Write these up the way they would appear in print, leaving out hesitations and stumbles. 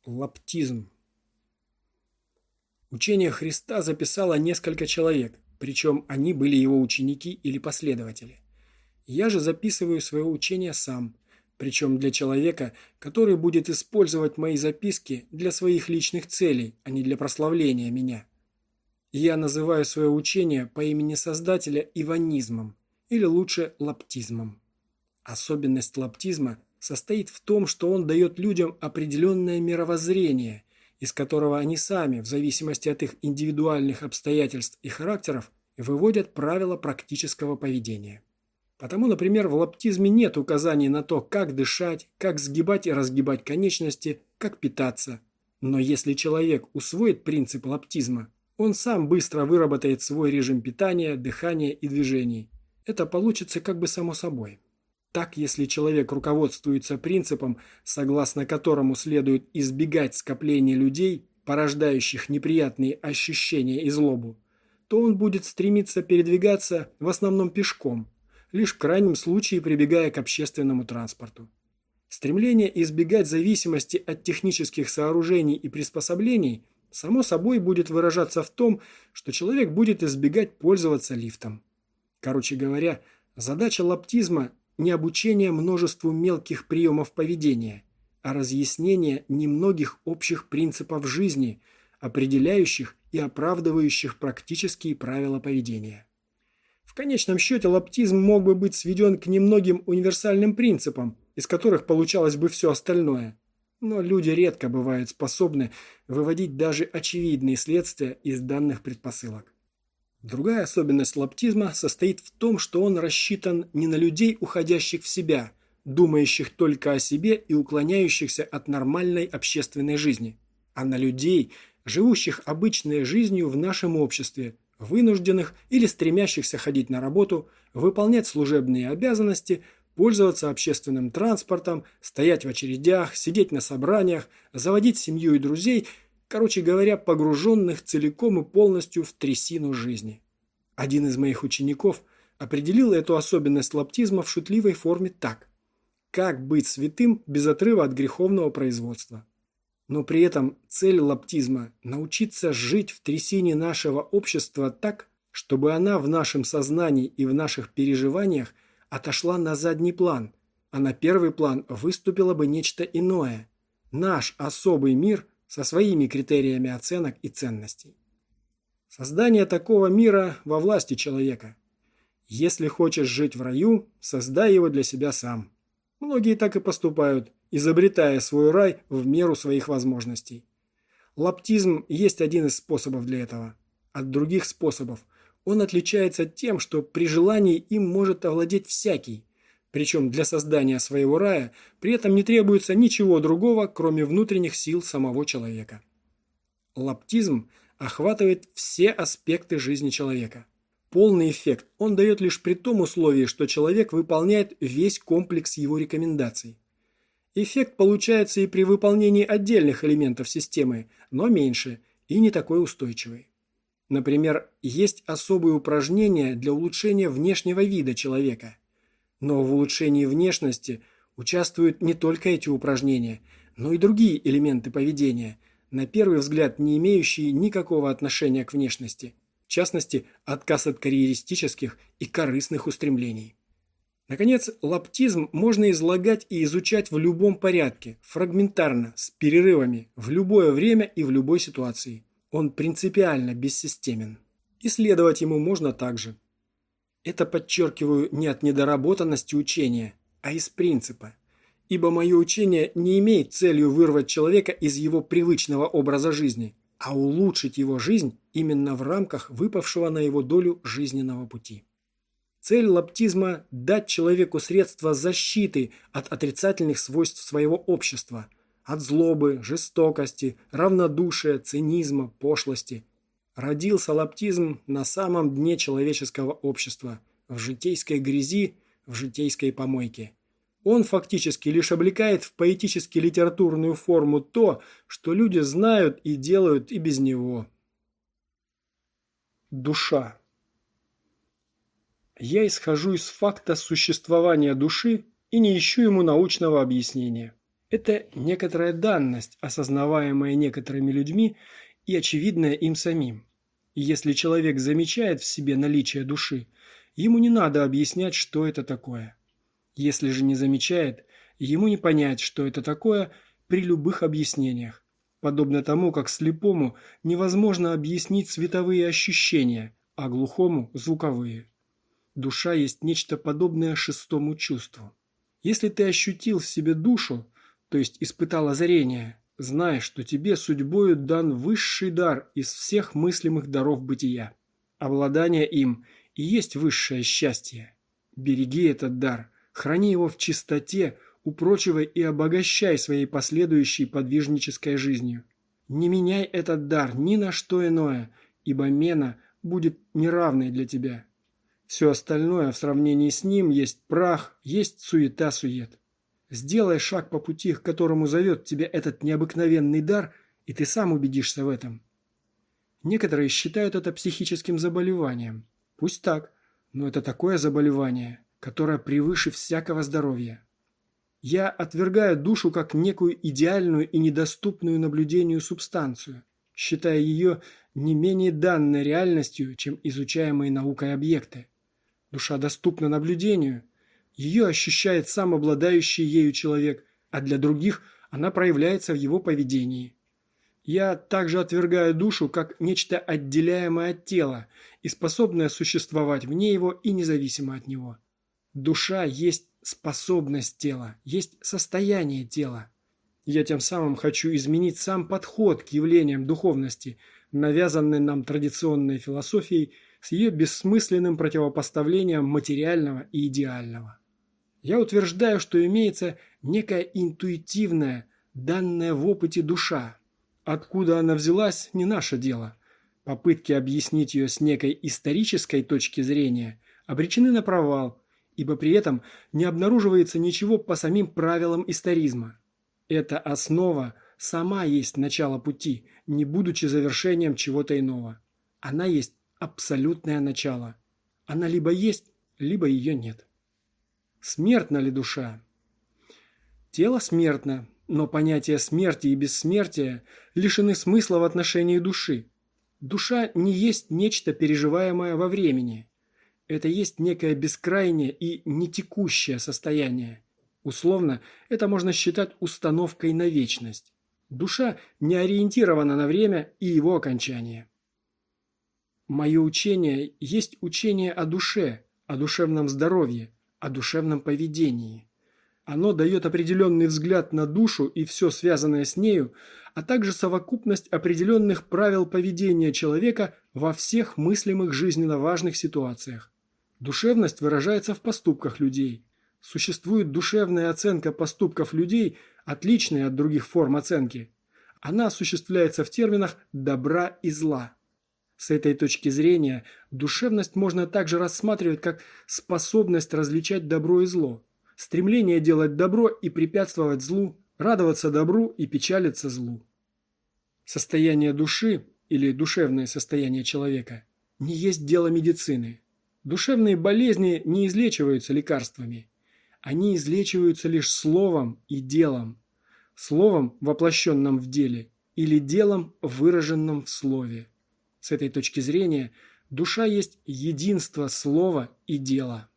Лаптизм. Учение Христа записало несколько человек, причем они были его ученики или последователи. Я же записываю свое учение сам, причем для человека, который будет использовать мои записки для своих личных целей, а не для прославления меня. Я называю свое учение по имени Создателя иванизмом, или лучше лаптизмом. Особенность лаптизма состоит в том, что он дает людям определенное мировоззрение, из которого они сами, в зависимости от их индивидуальных обстоятельств и характеров, выводят правила практического поведения. Потому, например, в лаптизме нет указаний на то, как дышать, как сгибать и разгибать конечности, как питаться. Но если человек усвоит принцип лаптизма, он сам быстро выработает свой режим питания, дыхания и движений. Это получится как бы само собой. Так, если человек руководствуется принципом, согласно которому следует избегать скопления людей, порождающих неприятные ощущения и злобу, то он будет стремиться передвигаться в основном пешком, лишь в крайнем случае прибегая к общественному транспорту. Стремление избегать зависимости от технических сооружений и приспособлений само собой будет выражаться в том, что человек будет избегать пользоваться лифтом. Короче говоря, задача лаптизма – не обучение множеству мелких приемов поведения, а разъяснение немногих общих принципов жизни, определяющих и оправдывающих практические правила поведения. В конечном счете лаптизм мог бы быть сведен к немногим универсальным принципам, из которых получалось бы все остальное. Но люди редко бывают способны выводить даже очевидные следствия из данных предпосылок. Другая особенность лаптизма состоит в том, что он рассчитан не на людей, уходящих в себя, думающих только о себе и уклоняющихся от нормальной общественной жизни, а на людей, живущих обычной жизнью в нашем обществе, вынужденных или стремящихся ходить на работу, выполнять служебные обязанности, пользоваться общественным транспортом, стоять в очередях, сидеть на собраниях, заводить семью и друзей – короче говоря, погруженных целиком и полностью в трясину жизни. Один из моих учеников определил эту особенность лаптизма в шутливой форме так: как быть святым без отрыва от греховного производства. Но при этом цель лаптизма – научиться жить в трясине нашего общества так, чтобы она в нашем сознании и в наших переживаниях отошла на задний план, а на первый план выступило бы нечто иное – наш особый мир – со своими критериями оценок и ценностей. Создание такого мира во власти человека. Если хочешь жить в раю, создай его для себя сам. Многие так и поступают, изобретая свой рай в меру своих возможностей. Лаптизм есть один из способов для этого. От других способов он отличается тем, что при желании им может овладеть всякий. Причем для создания своего рая при этом не требуется ничего другого, кроме внутренних сил самого человека. Лаптизм охватывает все аспекты жизни человека. Полный эффект он дает лишь при том условии, что человек выполняет весь комплекс его рекомендаций. Эффект получается и при выполнении отдельных элементов системы, но меньше и не такой устойчивый. Например, есть особые упражнения для улучшения внешнего вида человека. Но в улучшении внешности участвуют не только эти упражнения, но и другие элементы поведения, на первый взгляд не имеющие никакого отношения к внешности, в частности, отказ от карьеристических и корыстных устремлений. Наконец, лаптизм можно излагать и изучать в любом порядке, фрагментарно, с перерывами, в любое время и в любой ситуации. Он принципиально бессистемен. Исследовать ему можно также. Это подчеркиваю не от недоработанности учения, а из принципа. Ибо мое учение не имеет целью вырвать человека из его привычного образа жизни, а улучшить его жизнь именно в рамках выпавшего на его долю жизненного пути. Цель лаптизма – дать человеку средства защиты от отрицательных свойств своего общества, от злобы, жестокости, равнодушия, цинизма, пошлости. Родился лаптизм на самом дне человеческого общества, в житейской грязи, в житейской помойке. Он фактически лишь облекает в поэтически-литературную форму то, что люди знают и делают и без него. Душа. Я исхожу из факта существования души и не ищу ему научного объяснения. Это некоторая данность, осознаваемая некоторыми людьми и очевидная им самим. И если человек замечает в себе наличие души, ему не надо объяснять, что это такое. Если же не замечает, ему не понять, что это такое при любых объяснениях. Подобно тому, как слепому невозможно объяснить световые ощущения, а глухому – звуковые. Душа есть нечто подобное шестому чувству. Если ты ощутил в себе душу, то есть испытал озарение, знай, что тебе судьбою дан высший дар из всех мыслимых даров бытия. Обладание им и есть высшее счастье. Береги этот дар, храни его в чистоте, упрочивай и обогащай своей последующей подвижнической жизнью. Не меняй этот дар ни на что иное, ибо мена будет неравной для тебя. Все остальное в сравнении с ним есть прах, есть суета-сует. Сделай шаг по пути, к которому зовет тебя этот необыкновенный дар, и ты сам убедишься в этом. Некоторые считают это психическим заболеванием. Пусть так, но это такое заболевание, которое превыше всякого здоровья. Я отвергаю душу как некую идеальную и недоступную наблюдению субстанцию, считая ее не менее данной реальностью, чем изучаемые наукой объекты. Душа доступна наблюдению, ее ощущает сам обладающий ею человек, а для других она проявляется в его поведении. Я также отвергаю душу как нечто отделяемое от тела и способное существовать вне его и независимо от него. Душа есть способность тела, есть состояние тела. Я тем самым хочу изменить сам подход к явлениям духовности, навязанный нам традиционной философией с ее бессмысленным противопоставлением материального и идеального. Я утверждаю, что имеется некая интуитивная, данная в опыте душа. Откуда она взялась – не наше дело. Попытки объяснить ее с некой исторической точки зрения обречены на провал, ибо при этом не обнаруживается ничего по самим правилам историзма. Эта основа сама есть начало пути, не будучи завершением чего-то иного. Она есть абсолютное начало. Она либо есть, либо ее нет. Смертна ли душа? Тело смертно, но понятия смерти и бессмертия лишены смысла в отношении души. Душа не есть нечто переживаемое во времени. Это есть некое бескрайнее и нетекущее состояние. Условно, это можно считать установкой на вечность. Душа не ориентирована на время и его окончание. Мое учение есть учение о душе, о душевном здоровье, о душевном поведении. Оно дает определенный взгляд на душу и все связанное с нею, а также совокупность определенных правил поведения человека во всех мыслимых жизненно важных ситуациях. Душевность выражается в поступках людей. Существует душевная оценка поступков людей, отличная от других форм оценки. Она осуществляется в терминах «добра» и «зла». С этой точки зрения душевность можно также рассматривать как способность различать добро и зло, стремление делать добро и препятствовать злу, радоваться добру и печалиться злу. Состояние души или душевное состояние человека не есть дело медицины. Душевные болезни не излечиваются лекарствами. Они излечиваются лишь словом и делом. Словом, воплощенным в деле, или делом, выраженным в слове. С этой точки зрения душа есть единство слова и дела.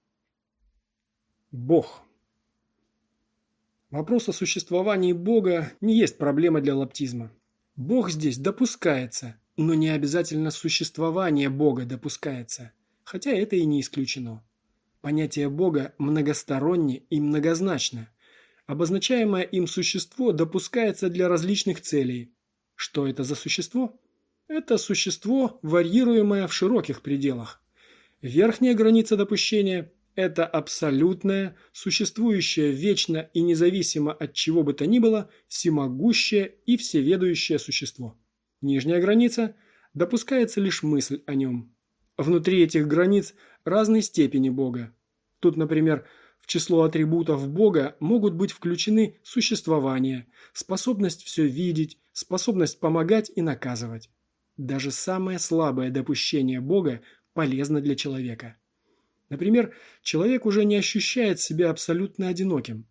Бог. Вопрос о существовании Бога не есть проблема для лаптизма. Бог здесь допускается, но не обязательно существование Бога допускается, хотя это и не исключено. Понятие Бога многосторонне и многозначно. Обозначаемое им существо допускается для различных целей. Что это за существо? Это существо, варьируемое в широких пределах. Верхняя граница допущения – это абсолютное, существующее вечно и независимо от чего бы то ни было, всемогущее и всеведущее существо. Нижняя граница – допускается лишь мысль о нем. Внутри этих границ разной степени Бога. Тут, например, в число атрибутов Бога могут быть включены существование, способность все видеть, способность помогать и наказывать. Даже самое слабое допущение Бога полезно для человека. Например, человек уже не ощущает себя абсолютно одиноким.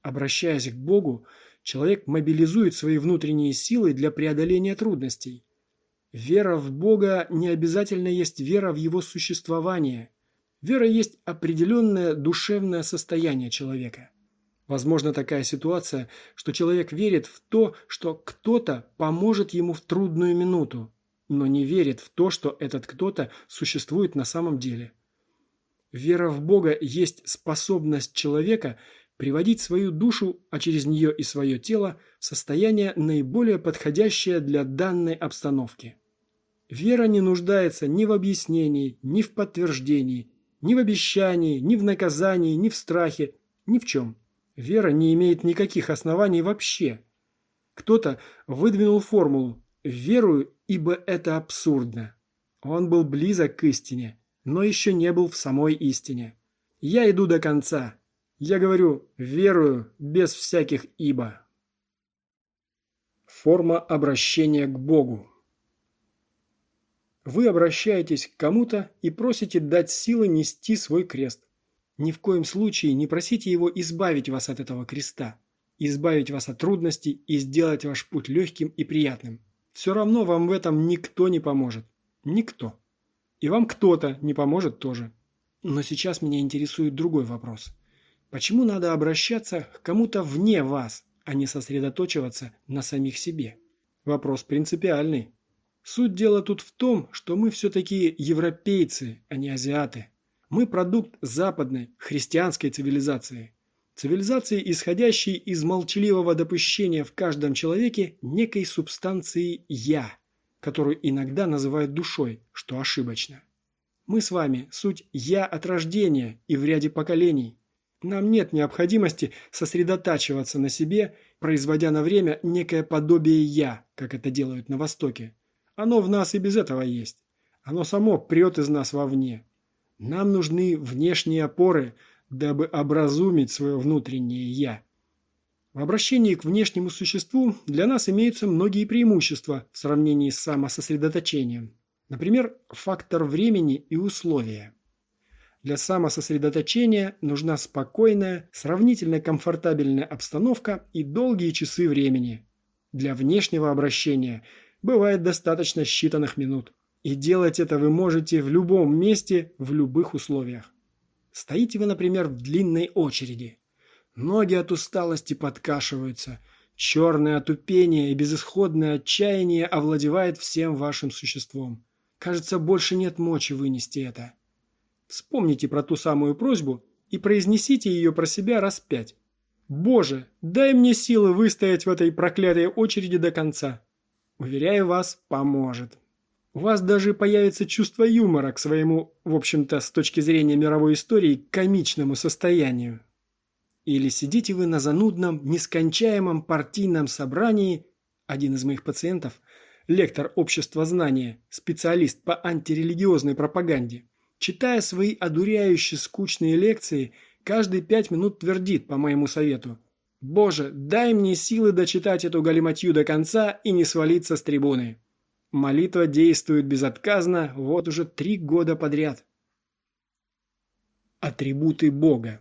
Обращаясь к Богу, человек мобилизует свои внутренние силы для преодоления трудностей. Вера в Бога не обязательно есть вера в Его существование. Вера есть определенное душевное состояние человека. Возможно такая ситуация, что человек верит в то, что кто-то поможет ему в трудную минуту, но не верит в то, что этот кто-то существует на самом деле. Вера в Бога есть способность человека приводить свою душу, а через нее и свое тело, в состояние наиболее подходящее для данной обстановки. Вера не нуждается ни в объяснении, ни в подтверждении, ни в обещании, ни в наказании, ни в страхе, ни в чем. Вера не имеет никаких оснований вообще. Кто-то выдвинул формулу «верую, ибо это абсурдно». Он был близок к истине, но еще не был в самой истине. Я иду до конца. Я говорю «верую» без всяких «ибо». Форма обращения к Богу. Вы обращаетесь к кому-то и просите дать силы нести свой крест. Ни в коем случае не просите его избавить вас от этого креста, избавить вас от трудностей и сделать ваш путь легким и приятным. Все равно вам в этом никто не поможет. Никто. И вам кто-то не поможет тоже. Но сейчас меня интересует другой вопрос. Почему надо обращаться к кому-то вне вас, а не сосредоточиваться на самих себе? Вопрос принципиальный. Суть дела тут в том, что мы все-таки европейцы, а не азиаты. Мы продукт западной, христианской цивилизации. Цивилизации, исходящей из молчаливого допущения в каждом человеке некой субстанции «я», которую иногда называют душой, что ошибочно. Мы с вами суть «я» от рождения и в ряде поколений. Нам нет необходимости сосредотачиваться на себе, производя на время некое подобие «я», как это делают на Востоке. Оно в нас и без этого есть. Оно само прет из нас вовне. Нам нужны внешние опоры, дабы образумить свое внутреннее «я». В обращении к внешнему существу для нас имеются многие преимущества в сравнении с самососредоточением. Например, фактор времени и условия. Для самососредоточения нужна спокойная, сравнительно комфортабельная обстановка и долгие часы времени. Для внешнего обращения бывает достаточно считанных минут. И делать это вы можете в любом месте, в любых условиях. Стоите вы, например, в длинной очереди. Ноги от усталости подкашиваются. Черное отупение и безысходное отчаяние овладевает всем вашим существом. Кажется, больше нет мочи вынести это. Вспомните про ту самую просьбу и произнесите ее про себя раз 5. «Боже, дай мне силы выстоять в этой проклятой очереди до конца». Уверяю вас, поможет. У вас даже появится чувство юмора к своему, в общем-то, с точки зрения мировой истории, комичному состоянию. Или сидите вы на занудном, нескончаемом партийном собрании, один из моих пациентов, лектор общества знания, специалист по антирелигиозной пропаганде, читая свои одуряюще скучные лекции, каждые 5 минут твердит по моему совету: «Боже, дай мне силы дочитать эту галиматью до конца и не свалиться с трибуны». Молитва действует безотказно вот уже 3 года подряд. Атрибуты Бога.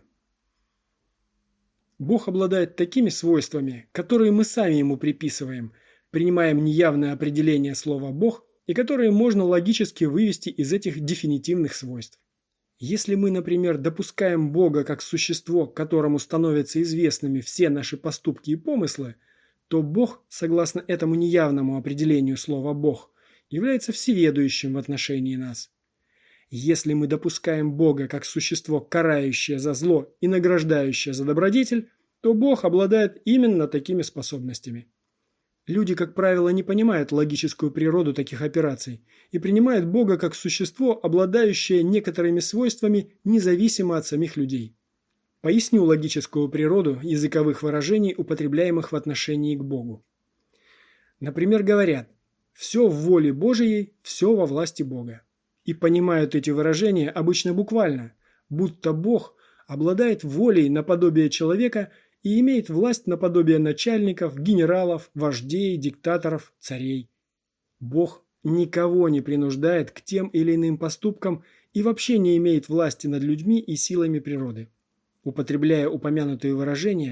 Бог обладает такими свойствами, которые мы сами ему приписываем, принимаем неявное определение слова «Бог» и которые можно логически вывести из этих дефинитивных свойств. Если мы, например, допускаем Бога как существо, которому становятся известными все наши поступки и помыслы, то Бог, согласно этому неявному определению слова «Бог», является всеведущим в отношении нас. Если мы допускаем Бога как существо, карающее за зло и награждающее за добродетель, то Бог обладает именно такими способностями. Люди, как правило, не понимают логическую природу таких операций и принимают Бога как существо, обладающее некоторыми свойствами, независимо от самих людей. Поясню логическую природу языковых выражений, употребляемых в отношении к Богу. Например, говорят: «Все в воле Божией, все во власти Бога». И понимают эти выражения обычно буквально, будто Бог обладает волей наподобие человека и имеет власть наподобие начальников, генералов, вождей, диктаторов, царей. Бог никого не принуждает к тем или иным поступкам и вообще не имеет власти над людьми и силами природы. Употребляя упомянутые выражения,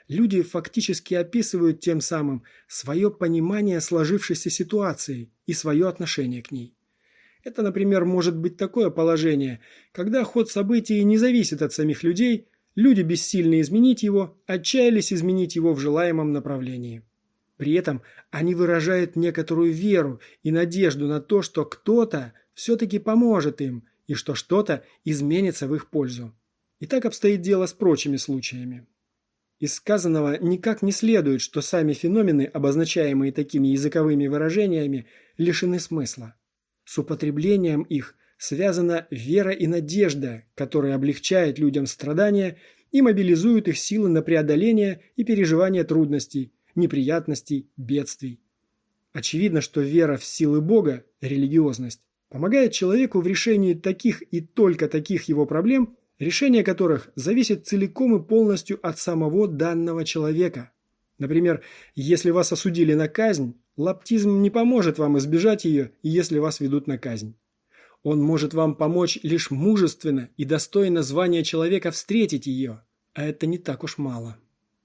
Люди фактически описывают тем самым свое понимание сложившейся ситуации и свое отношение к ней. Это, например, может быть такое положение, когда ход событий не зависит от самих людей, люди бессильны изменить его, отчаялись изменить его в желаемом направлении. При этом они выражают некоторую веру и надежду на то, что кто-то все-таки поможет им и что что-то изменится в их пользу. И так обстоит дело с прочими случаями. Из сказанного никак не следует, что сами феномены, обозначаемые такими языковыми выражениями, лишены смысла. С употреблением их связана вера и надежда, которые облегчают людям страдания и мобилизуют их силы на преодоление и переживание трудностей, неприятностей, бедствий. Очевидно, что вера в силы Бога, религиозность, помогает человеку в решении таких и только таких его проблем, решение которых зависит целиком и полностью от самого данного человека. Например, если вас осудили на казнь, лаптизм не поможет вам избежать ее, если вас ведут на казнь. Он может вам помочь лишь мужественно и достойно звания человека встретить ее, а это не так уж мало.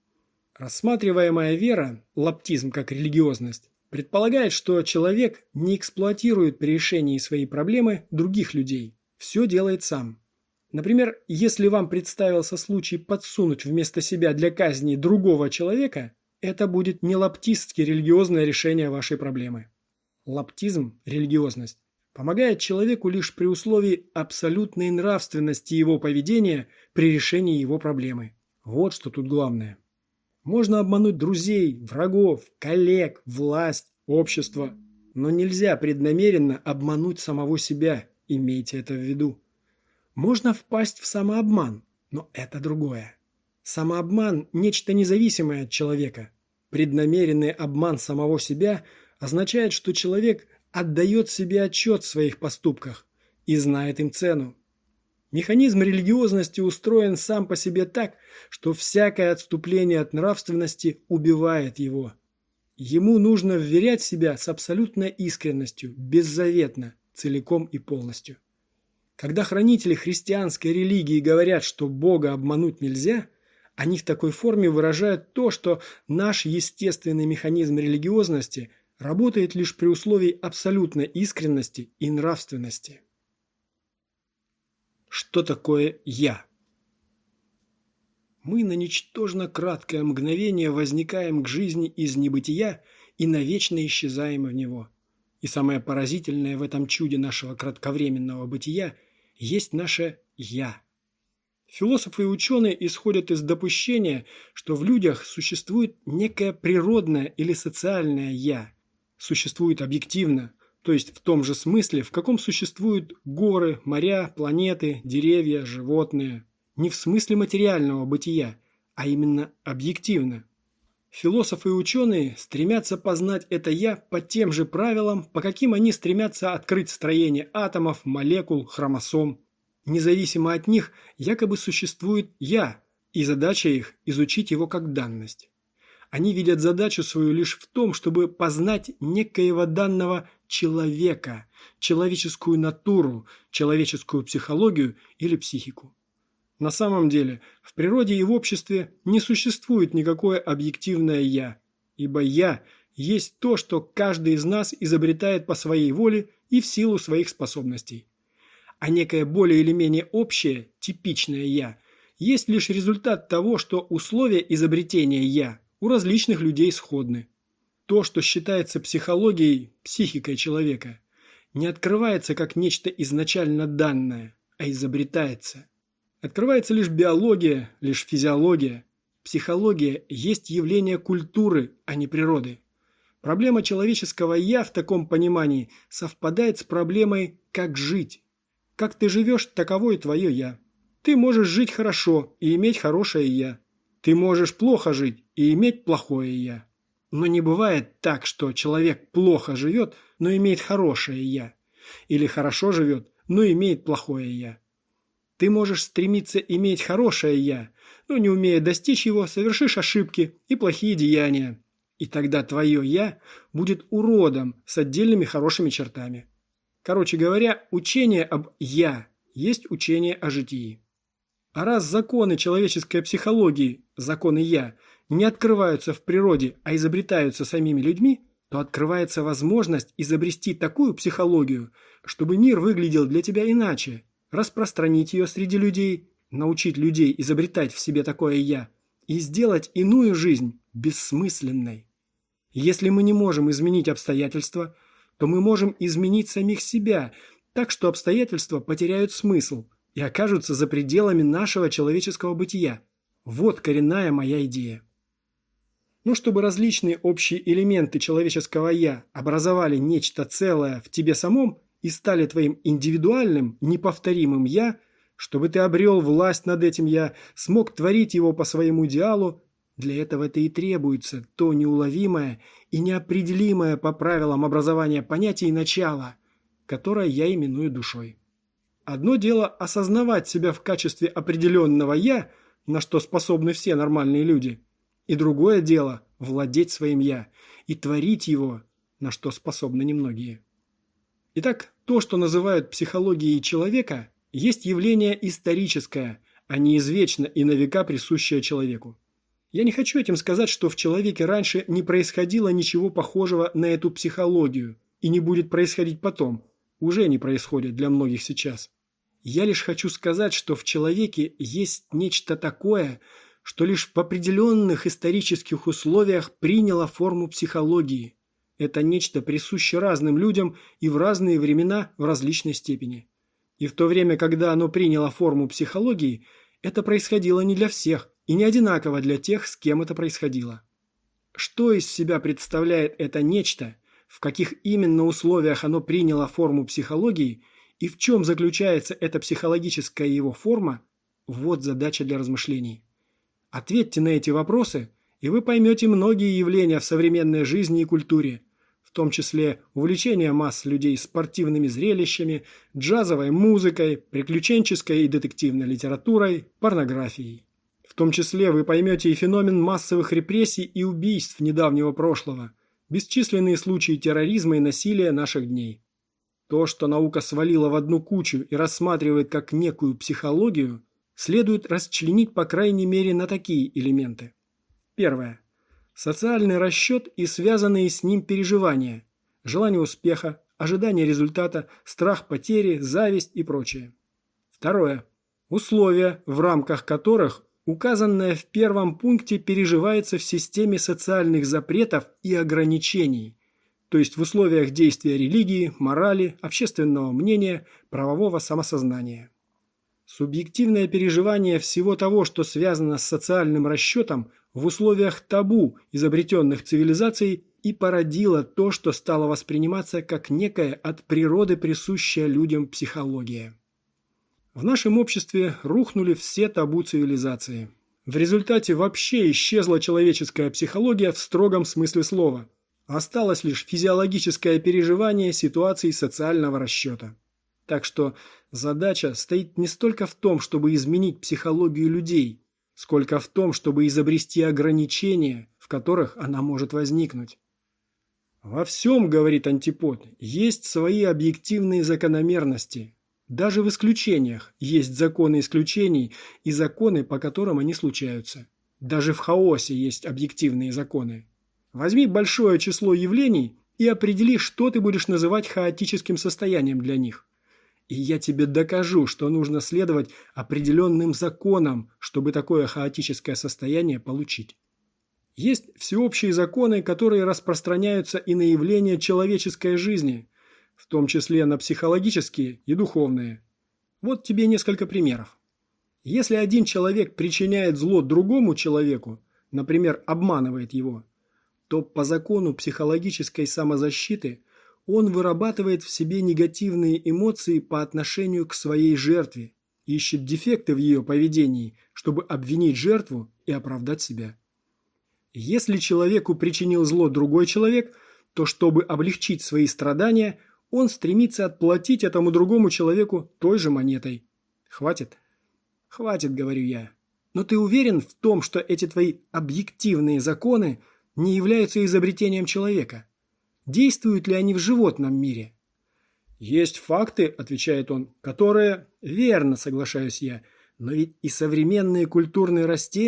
Рассматриваемая вера, лаптизм как религиозность, предполагает, что человек не эксплуатирует при решении своей проблемы других людей, все делает сам. Например, если вам представился случай подсунуть вместо себя для казни другого человека, это будет не лаптистски религиозное решение вашей проблемы. Лаптизм, религиозность, помогает человеку лишь при условии абсолютной нравственности его поведения при решении его проблемы. Вот что тут главное. Можно обмануть друзей, врагов, коллег, власть, общество, но нельзя преднамеренно обмануть самого себя, имейте это в виду. Можно впасть в самообман, но это другое. Самообман – нечто независимое от человека. Преднамеренный обман самого себя означает, что человек отдает себе отчет в своих поступках и знает им цену. Механизм религиозности устроен сам по себе так, что всякое отступление от нравственности убивает его. Ему нужно вверять себя с абсолютной искренностью, беззаветно, целиком и полностью. Когда хранители христианской религии говорят, что Бога обмануть нельзя, они в такой форме выражают то, что наш естественный механизм религиозности работает лишь при условии абсолютной искренности и нравственности. Что такое «я»? Мы на ничтожно краткое мгновение возникаем к жизни из небытия и навечно исчезаем в него. И самое поразительное в этом чуде нашего кратковременного бытия есть наше «я». Философы и ученые исходят из допущения, что в людях существует некое природное или социальное «я», существует объективно, то есть в том же смысле, в каком существуют горы, моря, планеты, деревья, животные. Не в смысле материального бытия, а именно объективно. Философы и ученые стремятся познать это «я» по тем же правилам, по каким они стремятся открыть строение атомов, молекул, хромосом. Независимо от них якобы существует «я», и задача их – изучить его как данность. Они видят задачу свою лишь в том, чтобы познать некоего данного человека, человеческую натуру, человеческую психологию или психику. На самом деле, в природе и в обществе не существует никакое объективное «я», ибо «я» есть то, что каждый из нас изобретает по своей воле и в силу своих способностей. А некое более или менее общее, типичное «я» есть лишь результат того, что условия изобретения «я» у различных людей сходны. То, что считается психологией, психикой человека, не открывается как нечто изначально данное, а изобретается. Открывается лишь биология, лишь физиология. Психология есть явление культуры, а не природы. Проблема человеческого «я» в таком понимании совпадает с проблемой «как жить». Как ты живешь, таково и твое «я». Ты можешь жить хорошо и иметь хорошее «я». Ты можешь плохо жить и иметь плохое «я». Но не бывает так, что человек плохо живет, но имеет хорошее «я». Или хорошо живет, но имеет плохое «я». Ты можешь стремиться иметь хорошее «я», но не умея достичь его, совершишь ошибки и плохие деяния. И тогда твое «я» будет уродом с отдельными хорошими чертами. Короче говоря, учение об «я» есть учение о житии. А раз законы человеческой психологии, законы «я», не открываются в природе, а изобретаются самими людьми, то открывается возможность изобрести такую психологию, чтобы мир выглядел для тебя иначе, распространить ее среди людей, научить людей изобретать в себе такое «я» и сделать иную жизнь бессмысленной. Если мы не можем изменить обстоятельства, то мы можем изменить самих себя, так что обстоятельства потеряют смысл и окажутся за пределами нашего человеческого бытия. Вот коренная моя идея. Но чтобы различные общие элементы человеческого «я» образовали нечто целое в тебе самом и стали твоим индивидуальным, неповторимым «я», чтобы ты обрел власть над этим «я», смог творить его по своему идеалу, для этого-то и требуется то неуловимое и неопределимое по правилам образования понятий начала, которое я именую душой. Одно дело осознавать себя в качестве определенного «я», на что способны все нормальные люди, и другое дело – владеть своим «я» и творить его, на что способны немногие. Итак, то, что называют психологией человека, есть явление историческое, а не извечно и на века присущее человеку. Я не хочу этим сказать, что в человеке раньше не происходило ничего похожего на эту психологию и не будет происходить потом, уже не происходит для многих сейчас. Я лишь хочу сказать, что в человеке есть нечто такое, что лишь в определенных исторических условиях приняло форму психологии. Это нечто присуще разным людям и в разные времена в различной степени. И в то время, когда оно приняло форму психологии, это происходило не для всех и не одинаково для тех, с кем это происходило. Что из себя представляет это нечто, в каких именно условиях оно приняло форму психологии и в чем заключается эта психологическая его форма, вот задача для размышлений. Ответьте на эти вопросы, и вы поймете многие явления в современной жизни и культуре, в том числе увлечение масс людей спортивными зрелищами, джазовой музыкой, приключенческой и детективной литературой, порнографией. В том числе вы поймете и феномен массовых репрессий и убийств недавнего прошлого, бесчисленные случаи терроризма и насилия наших дней. То, что наука свалила в одну кучу и рассматривает как некую психологию, следует расчленить по крайней мере на такие элементы. Первое. Социальный расчет и связанные с ним переживания, желание успеха, ожидание результата, страх потери, зависть и прочее. Второе. Условия, в рамках которых указанное в первом пункте переживается в системе социальных запретов и ограничений, то есть в условиях действия религии, морали, общественного мнения, правового самосознания. Субъективное переживание всего того, что связано с социальным расчетом, в условиях табу, изобретенных цивилизацией, и породило то, что стало восприниматься как некая от природы присущая людям психология. В нашем обществе рухнули все табу цивилизации. В результате вообще исчезла человеческая психология в строгом смысле слова. Осталось лишь физиологическое переживание ситуаций социального расчета. Так что задача стоит не столько в том, чтобы изменить психологию людей, сколько в том, чтобы изобрести ограничения, в которых она может возникнуть. Во всем, говорит Антипод, есть свои объективные закономерности. Даже в исключениях есть законы исключений и законы, по которым они случаются. Даже в хаосе есть объективные законы. Возьми большое число явлений и определи, что ты будешь называть хаотическим состоянием для них. И я тебе докажу, что нужно следовать определенным законам, чтобы такое хаотическое состояние получить. Есть всеобщие законы, которые распространяются и на явления человеческой жизни, в том числе на психологические и духовные. Вот тебе несколько примеров. Если один человек причиняет зло другому человеку, например, обманывает его, то по закону психологической самозащиты он вырабатывает в себе негативные эмоции по отношению к своей жертве, ищет дефекты в ее поведении, чтобы обвинить жертву и оправдать себя. Если человеку причинил зло другой человек, то чтобы облегчить свои страдания, он стремится отплатить этому другому человеку той же монетой. Хватит? Хватит, говорю я. Но ты уверен в том, что эти твои объективные законы не являются изобретением человека? Действуют ли они в животном мире? Есть факты, отвечает он, которые... Верно, соглашаюсь я, но ведь и современные культурные растения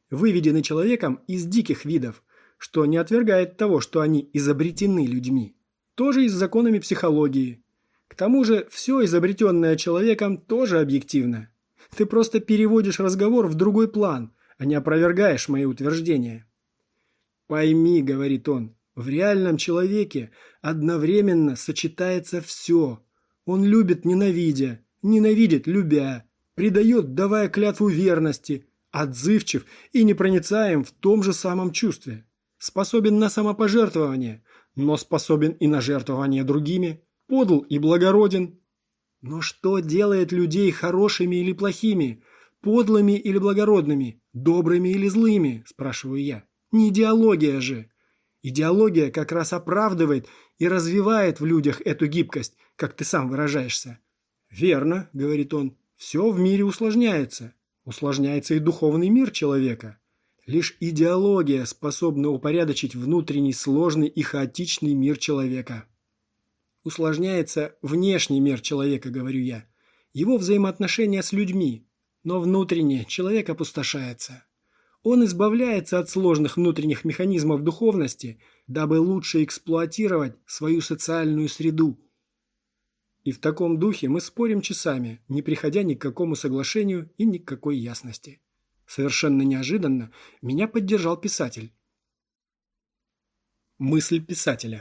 выведены человеком из диких видов, что не отвергает того, что они изобретены людьми. Тоже и с законами психологии. К тому же все изобретенное человеком тоже объективно. Ты просто переводишь разговор в другой план, а не опровергаешь мои утверждения. «Пойми», — говорит он, — «в реальном человеке одновременно сочетается все. Он любит ненавидя, ненавидит любя, предает, давая клятву верности, отзывчив и непроницаем в том же самом чувстве, способен на самопожертвование, но способен и на жертвование другими, подл и благороден. Но что делает людей хорошими или плохими, подлыми или благородными, добрыми или злыми, спрашиваю я. Не идеология же. Идеология как раз оправдывает и развивает в людях эту гибкость, как ты сам выражаешься. Верно, говорит он, все в мире усложняется. Усложняется и духовный мир человека. Лишь идеология способна упорядочить внутренний сложный и хаотичный мир человека. Усложняется внешний мир человека, говорю я, его взаимоотношения с людьми, но внутренне человек опустошается. Он избавляется от сложных внутренних механизмов духовности, дабы лучше эксплуатировать свою социальную среду. И в таком духе мы спорим часами, не приходя ни к какому соглашению и ни к какой ясности. Совершенно неожиданно меня поддержал писатель. Мысль писателя.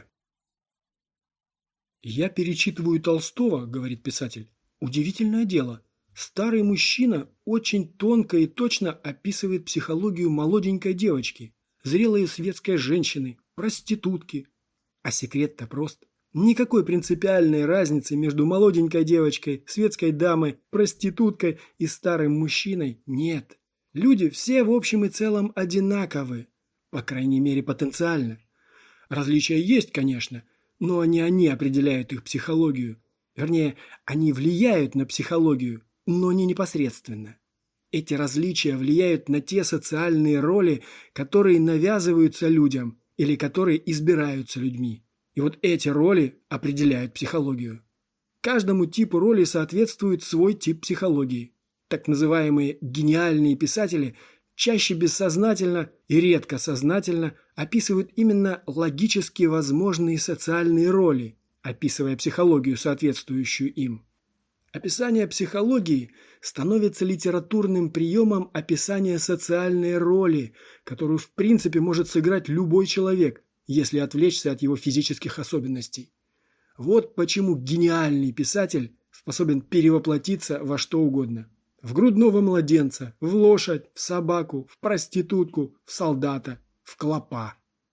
«Я перечитываю Толстого, — говорит писатель, — удивительное дело. Старый мужчина очень тонко и точно описывает психологию молоденькой девочки, зрелой светской женщины, проститутки. А секрет-то прост. Никакой принципиальной разницы между молоденькой девочкой, светской дамой, проституткой и старым мужчиной нет. Люди все в общем и целом одинаковы, по крайней мере потенциально. Различия есть, конечно, но не они определяют их психологию. Вернее, они влияют на психологию, но не непосредственно. Эти различия влияют на те социальные роли, которые навязываются людям или которые избираются людьми. И вот эти роли определяют психологию. Каждому типу роли соответствует свой тип психологии. Так называемые гениальные писатели чаще бессознательно и редко сознательно описывают именно логически возможные социальные роли, описывая психологию, соответствующую им. Описание психологии становится литературным приемом описания социальной роли, которую в принципе может сыграть любой человек, если отвлечься от его физических особенностей. Вот почему гениальный писатель способен перевоплотиться во что угодно. В грудного младенца, в лошадь, в собаку, в проститутку, в солдата, в клопа.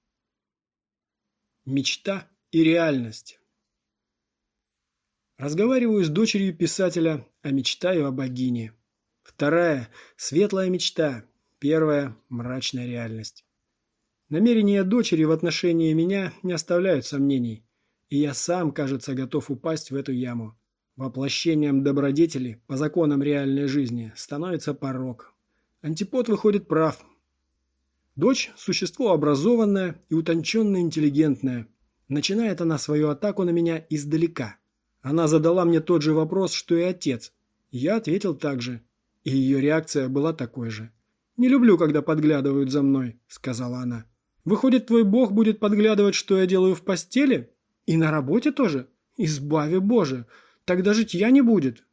Мечта и реальность. Разговариваю с дочерью писателя, а мечтаю о богине. Вторая – светлая мечта, первая – мрачная реальность. Намерения дочери в отношении меня не оставляют сомнений, и я сам, кажется, готов упасть в эту яму. Воплощением добродетели по законам реальной жизни становится порок. Антипод выходит прав. Дочь – существо образованное и утонченно интеллигентное. Начинает она свою атаку на меня издалека. Она задала мне тот же вопрос, что и отец. Я ответил так же. И ее реакция была такой же. «Не люблю, когда подглядывают за мной», – сказала она. «Выходит, твой бог будет подглядывать, что я делаю в постели? И на работе тоже? Избави Боже! Тогда житья не будет».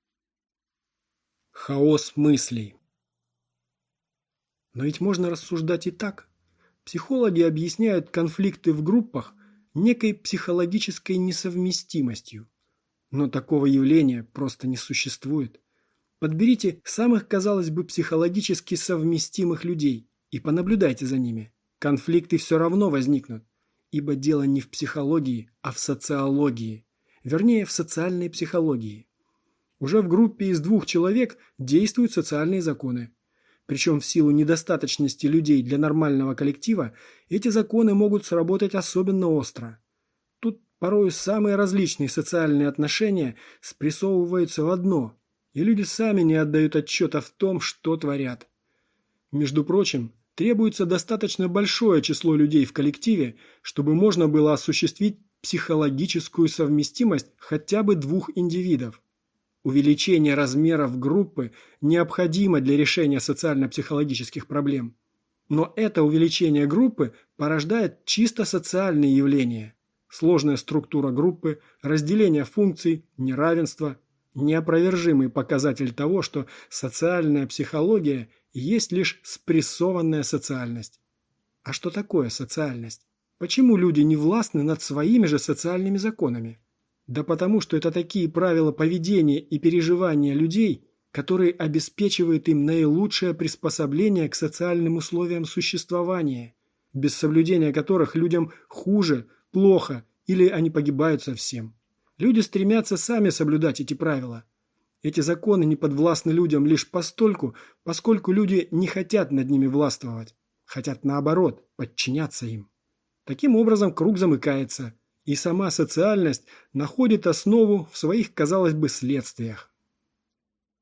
Хаос мыслей. Но ведь можно рассуждать и так. Психологи объясняют конфликты в группах некой психологической несовместимостью. Но такого явления просто не существует. Подберите самых, казалось бы, психологически совместимых людей и понаблюдайте за ними. Конфликты все равно возникнут, ибо дело не в психологии, а в социологии. Вернее, в социальной психологии. Уже в группе из 2 человек действуют социальные законы. Причем в силу недостаточности людей для нормального коллектива эти законы могут сработать особенно остро. Тут порой самые различные социальные отношения спрессовываются в одно, и люди сами не отдают отчета в том, что творят. Между прочим, требуется достаточно большое число людей в коллективе, чтобы можно было осуществить психологическую совместимость хотя бы 2 индивидов. Увеличение размеров группы необходимо для решения социально-психологических проблем. Но это увеличение группы порождает чисто социальные явления. Сложная структура группы, разделение функций, неравенство – неопровержимый показатель того, что социальная психология есть лишь спрессованная социальность. А что такое социальность? Почему люди не властны над своими же социальными законами? Да потому, что это такие правила поведения и переживания людей, которые обеспечивают им наилучшее приспособление к социальным условиям существования, без соблюдения которых людям хуже, плохо или они погибают совсем. Люди стремятся сами соблюдать эти правила. Эти законы не подвластны людям лишь постольку, поскольку люди не хотят над ними властвовать, хотят наоборот подчиняться им. Таким образом круг замыкается, и сама социальность находит основу в своих, казалось бы, следствиях.